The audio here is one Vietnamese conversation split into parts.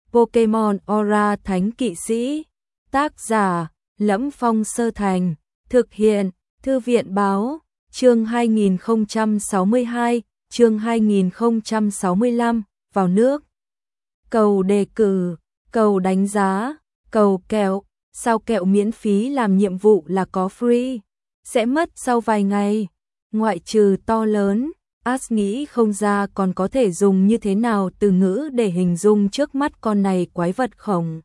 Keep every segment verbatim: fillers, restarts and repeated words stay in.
Pokemon Aura Thánh Kỵ Sĩ. Tác giả: Lẫm Phong Sơ Thành. Thực hiện: Thư viện báo. Chương hai nghìn không trăm sáu mươi hai, chương hai nghìn không trăm sáu mươi lăm, vào nước. Cầu đề cử, cầu đánh giá, cầu kẹo, sao kẹo miễn phí làm nhiệm vụ là có free, sẽ mất sau vài ngày. Ngoại trừ to lớn, Ash nghĩ không ra còn có thể dùng như thế nào từ ngữ để hình dung trước mắt con này quái vật khổng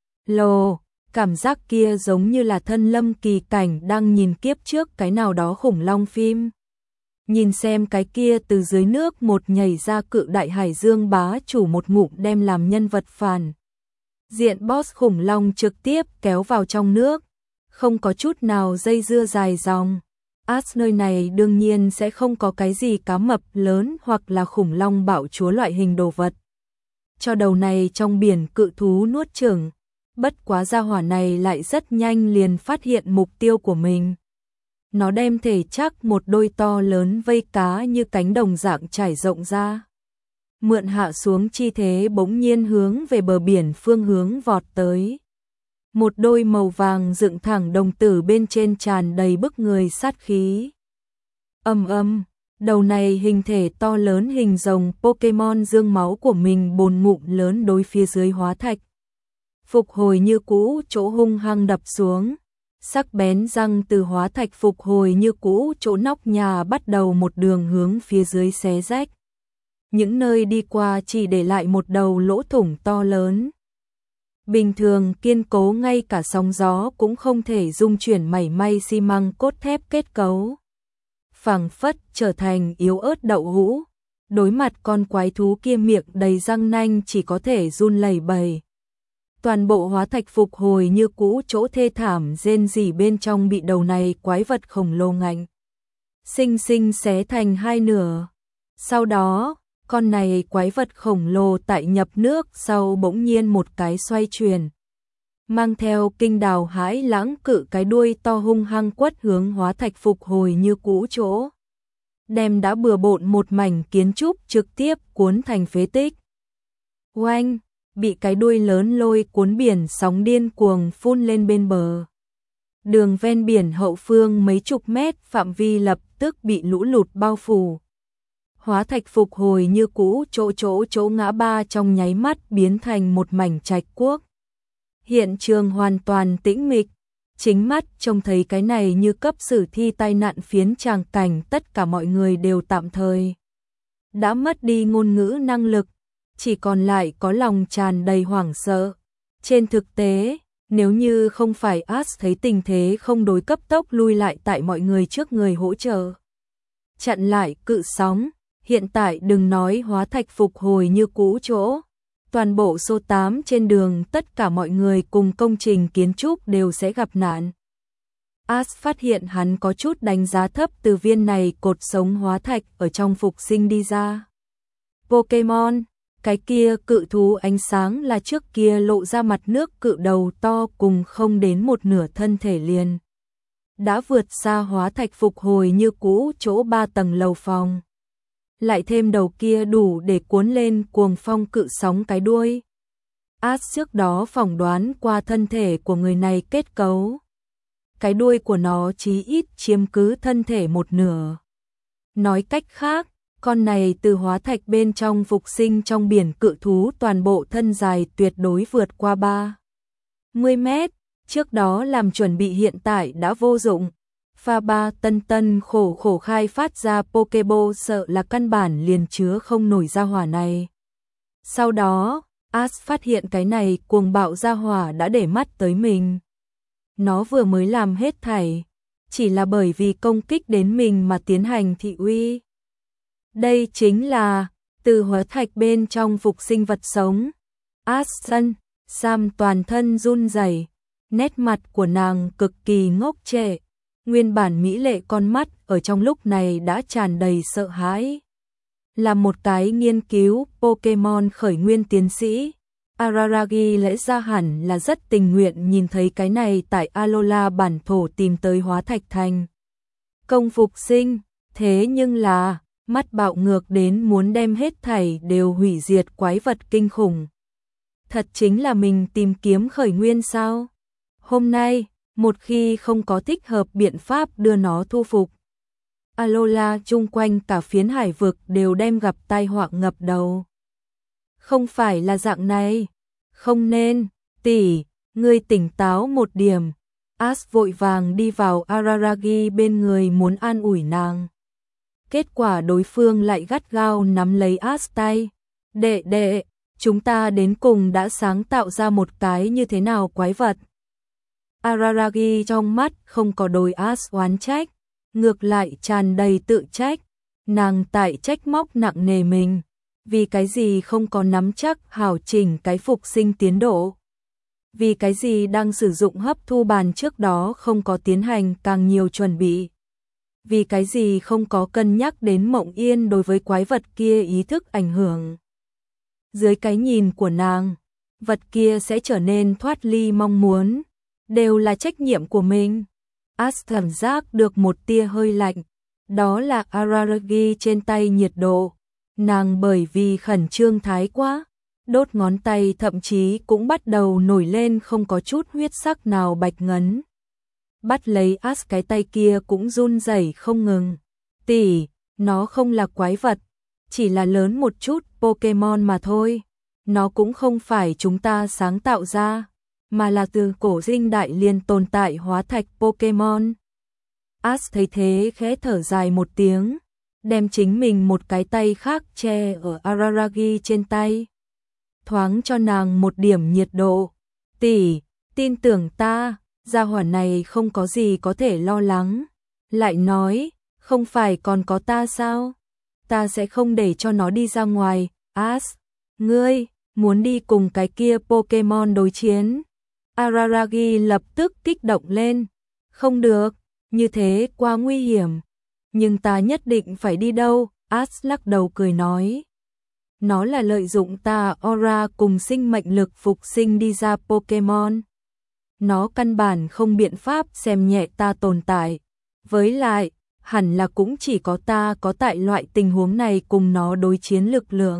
lồ. Cảm giác kia giống như là thân Lâm Kỳ Cảnh đang nhìn kiếp trước cái nào đó khủng long phim. Nhìn xem cái kia từ dưới nước một nhảy ra cự đại hải dương bá chủ một ngụm đem làm nhân vật phản diện boss khủng long trực tiếp kéo vào trong nước, không có chút nào dây dưa dài dòng. Ash nơi này đương nhiên sẽ không có cái gì cá mập lớn hoặc là khủng long bạo chúa loại hình đồ vật. Cho đầu này trong biển cự thú nuốt chửng, bất quá gia hỏa này lại rất nhanh liền phát hiện mục tiêu của mình. Nó đem thể chắc một đôi to lớn vây cá như cánh đồng dạng trải rộng ra. Mượn hạ xuống chi thế bỗng nhiên hướng về bờ biển phương hướng vọt tới. Một đôi màu vàng dựng thẳng đồng tử bên trên tràn đầy bức người sát khí. Âm âm, đầu này hình thể to lớn hình rồng Pokemon dương máu của mình bồn ngụm lớn đối phía dưới hóa thạch. Phục hồi như cũ chỗ hung hăng đập xuống. Sắc bén răng từ hóa thạch phục hồi như cũ chỗ nóc nhà bắt đầu một đường hướng phía dưới xé rách. Những nơi đi qua chỉ để lại một đầu lỗ thủng to lớn. Bình thường kiên cố ngay cả sóng gió cũng không thể dung chuyển mảy may xi măng cốt thép kết cấu. Phảng phất trở thành yếu ớt đậu hũ. Đối mặt con quái thú kia miệng đầy răng nanh chỉ có thể run lẩy bẩy. Toàn bộ hóa thạch phục hồi như cũ chỗ thê thảm rên rỉ bên trong bị đầu này quái vật khổng lồ ngạnh xinh xinh xé thành hai nửa. Sau đó, con này quái vật khổng lồ tại nhập nước sau bỗng nhiên một cái xoay chuyển. Mang theo kinh đào hãi lãng cự cái đuôi to hung hăng quất hướng hóa thạch phục hồi như cũ chỗ. Đem đã bừa bộn một mảnh kiến trúc trực tiếp cuốn thành phế tích. Oanh! Bị cái đuôi lớn lôi cuốn biển sóng điên cuồng phun lên bên bờ. Đường ven biển hậu phương mấy chục mét phạm vi lập tức bị lũ lụt bao phủ. Hóa thạch phục hồi như cũ chỗ chỗ chỗ ngã ba trong nháy mắt biến thành một mảnh trạch quốc. Hiện trường hoàn toàn tĩnh mịch, chính mắt trông thấy cái này như cấp sử thi tai nạn phiến tràng cảnh, tất cả mọi người đều tạm thời đã mất đi ngôn ngữ năng lực. Chỉ còn lại có lòng tràn đầy hoảng sợ. Trên thực tế, nếu như không phải Ash thấy tình thế không đối cấp tốc lui lại tại mọi người trước người hỗ trợ, chặn lại cự sóng, hiện tại đừng nói hóa thạch phục hồi như cũ chỗ. Toàn bộ số tám trên đường tất cả mọi người cùng công trình kiến trúc đều sẽ gặp nạn. Ash phát hiện hắn có chút đánh giá thấp từ viên này cột sống hóa thạch ở trong phục sinh đi ra. Pokemon. Cái kia cự thú ánh sáng là trước kia lộ ra mặt nước cự đầu to cùng không đến một nửa thân thể liền. Đã vượt xa hóa thạch phục hồi như cũ chỗ ba tầng lầu phòng. Lại thêm đầu kia đủ để cuốn lên cuồng phong cự sóng cái đuôi. Ash trước đó phỏng đoán qua thân thể của người này kết cấu. Cái đuôi của nó chí ít chiếm cứ thân thể một nửa. Nói cách khác, con này từ hóa thạch bên trong phục sinh trong biển cự thú toàn bộ thân dài tuyệt đối vượt qua ba mươi mét, trước đó làm chuẩn bị hiện tại đã vô dụng. Pha ba tân tân khổ khổ khai phát ra Pokeball sợ là căn bản liền chứa không nổi ra hỏa này. Sau đó, Ash phát hiện cái này cuồng bạo ra hỏa đã để mắt tới mình. Nó vừa mới làm hết thảy, chỉ là bởi vì công kích đến mình mà tiến hành thị uy. Đây chính là từ hóa thạch bên trong phục sinh vật sống. Ashen, Sam toàn thân run rẩy, nét mặt của nàng cực kỳ ngốc trệ, nguyên bản mỹ lệ con mắt ở trong lúc này đã tràn đầy sợ hãi. Là một cái nghiên cứu Pokemon khởi nguyên tiến sĩ, Araragi lẽ ra hẳn là rất tình nguyện nhìn thấy cái này tại Alola bản thổ tìm tới hóa thạch thành công phục sinh, thế nhưng là mắt bạo ngược đến muốn đem hết thảy đều hủy diệt quái vật kinh khủng. Thật chính là mình tìm kiếm khởi nguyên sao? Hôm nay, một khi không có thích hợp biện pháp đưa nó thu phục, Alola chung quanh cả phiến hải vực đều đem gặp tai họa ngập đầu. Không phải là dạng này, không nên, tỷ, ngươi tỉnh táo một điểm. Ash vội vàng đi vào Araragi bên người muốn an ủi nàng. Kết quả đối phương lại gắt gao nắm lấy Ash tay. Đệ đệ, chúng ta đến cùng đã sáng tạo ra một cái như thế nào quái vật. Araragi trong mắt không có đối Ash oán trách, ngược lại tràn đầy tự trách. Nàng tại trách móc nặng nề mình, vì cái gì không có nắm chắc hảo chỉnh cái phục sinh tiến độ. Vì cái gì đang sử dụng hấp thu bàn trước đó không có tiến hành càng nhiều chuẩn bị. Vì cái gì không có cân nhắc đến Mộng Yên đối với quái vật kia ý thức ảnh hưởng. Dưới cái nhìn của nàng, vật kia sẽ trở nên thoát ly mong muốn, đều là trách nhiệm của mình. Ash cảm giác được một tia hơi lạnh, đó là Araragi trên tay nhiệt độ. Nàng bởi vì khẩn trương thái quá, đốt ngón tay thậm chí cũng bắt đầu nổi lên không có chút huyết sắc nào bạch ngấn. Bắt lấy Ash cái tay kia cũng run rẩy không ngừng. Tỷ, nó không là quái vật, chỉ là lớn một chút Pokemon mà thôi. Nó cũng không phải chúng ta sáng tạo ra, mà là từ cổ sinh đại liên tồn tại hóa thạch Pokemon. Ash thấy thế khẽ thở dài một tiếng, đem chính mình một cái tay khác che ở Araragi trên tay. Thoáng cho nàng một điểm nhiệt độ. Tỷ, tin tưởng ta, gia hỏa này không có gì có thể lo lắng. Lại nói, không phải còn có ta sao? Ta sẽ không để cho nó đi ra ngoài. Ash, ngươi, muốn đi cùng cái kia Pokemon đối chiến? Araragi lập tức kích động lên. Không được, như thế quá nguy hiểm. Nhưng ta nhất định phải đi đâu? Ash lắc đầu cười nói. Nó là lợi dụng ta aura cùng sinh mệnh lực phục sinh đi ra Pokemon. Nó căn bản không biện pháp xem nhẹ ta tồn tại. Với lại, hẳn là cũng chỉ có ta có tại loại tình huống này cùng nó đối chiến lực lượng.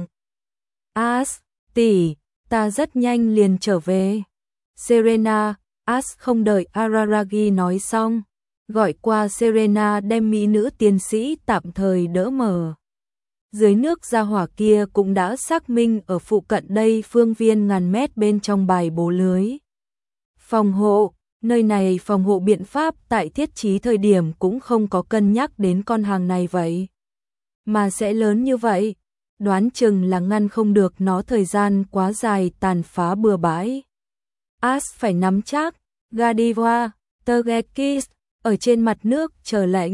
Ash, tỷ, ta rất nhanh liền trở về. Serena, Ash không đợi Araragi nói xong, gọi qua Serena đem mỹ nữ tiến sĩ tạm thời đỡ mở. Dưới nước gia hỏa kia cũng đã xác minh ở phụ cận đây phương viên ngàn mét bên trong bài bố lưới phòng hộ, nơi này phòng hộ biện pháp tại thiết trí thời điểm cũng không có cân nhắc đến con hàng này vậy. Mà sẽ lớn như vậy, đoán chừng là ngăn không được nó thời gian quá dài tàn phá bừa bãi. Ash phải nắm chắc, Godiva, Togekiss, ở trên mặt nước chờ lệnh.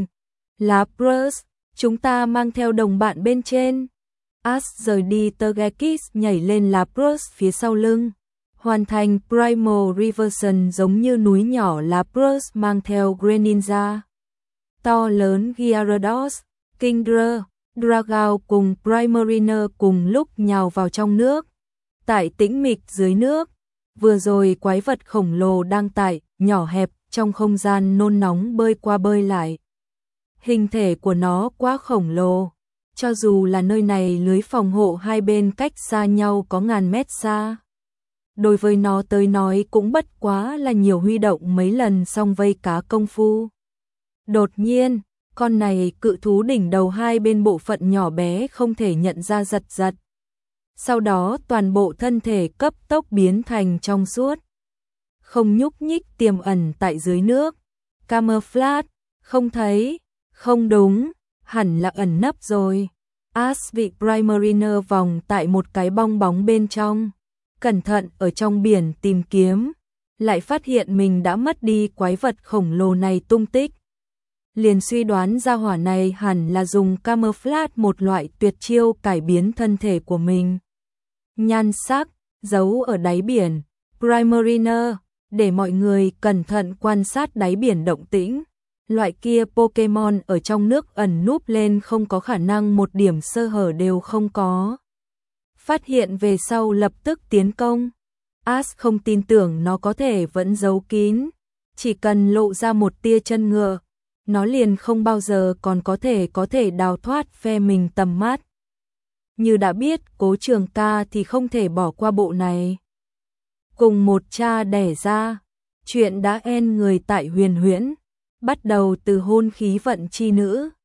Lapras, chúng ta mang theo đồng bạn bên trên. Ash rời đi Togekiss nhảy lên Lapras phía sau lưng. Hoàn thành Primal Reversion giống như núi nhỏ Lapras mang theo Greninja. To lớn Gyarados, Kingdra, Dragao cùng Primarina cùng lúc nhào vào trong nước. Tại tĩnh mịch dưới nước, vừa rồi quái vật khổng lồ đang tại, nhỏ hẹp, trong không gian nôn nóng bơi qua bơi lại. Hình thể của nó quá khổng lồ, cho dù là nơi này lưới phòng hộ hai bên cách xa nhau có ngàn mét xa. Đối với nó tới nói cũng bất quá là nhiều huy động mấy lần xong vây cá công phu. Đột nhiên, con này cự thú đỉnh đầu hai bên bộ phận nhỏ bé không thể nhận ra giật giật. Sau đó toàn bộ thân thể cấp tốc biến thành trong suốt. Không nhúc nhích tiềm ẩn tại dưới nước. Camouflage, không thấy, không đúng, hẳn là ẩn nấp rồi. Ash bị Primarina vòng tại một cái bong bóng bên trong. Cẩn thận ở trong biển tìm kiếm, lại phát hiện mình đã mất đi quái vật khổng lồ này tung tích. Liền suy đoán ra hỏa này hẳn là dùng camouflage một loại tuyệt chiêu cải biến thân thể của mình. Nhan sắc, giấu ở đáy biển, Primarina, để mọi người cẩn thận quan sát đáy biển động tĩnh. Loại kia Pokemon ở trong nước ẩn núp lên không có khả năng một điểm sơ hở đều không có. Phát hiện về sau lập tức tiến công. Ash không tin tưởng nó có thể vẫn giấu kín. Chỉ cần lộ ra một tia chân ngựa, nó liền không bao giờ còn có thể có thể đào thoát phe mình tầm mắt. Như đã biết Cố Trường Ca thì không thể bỏ qua bộ này. cùng một cha đẻ ra. Chuyện đã en người tại Huyền Huyễn, bắt đầu từ hôn khí vận chi nữ,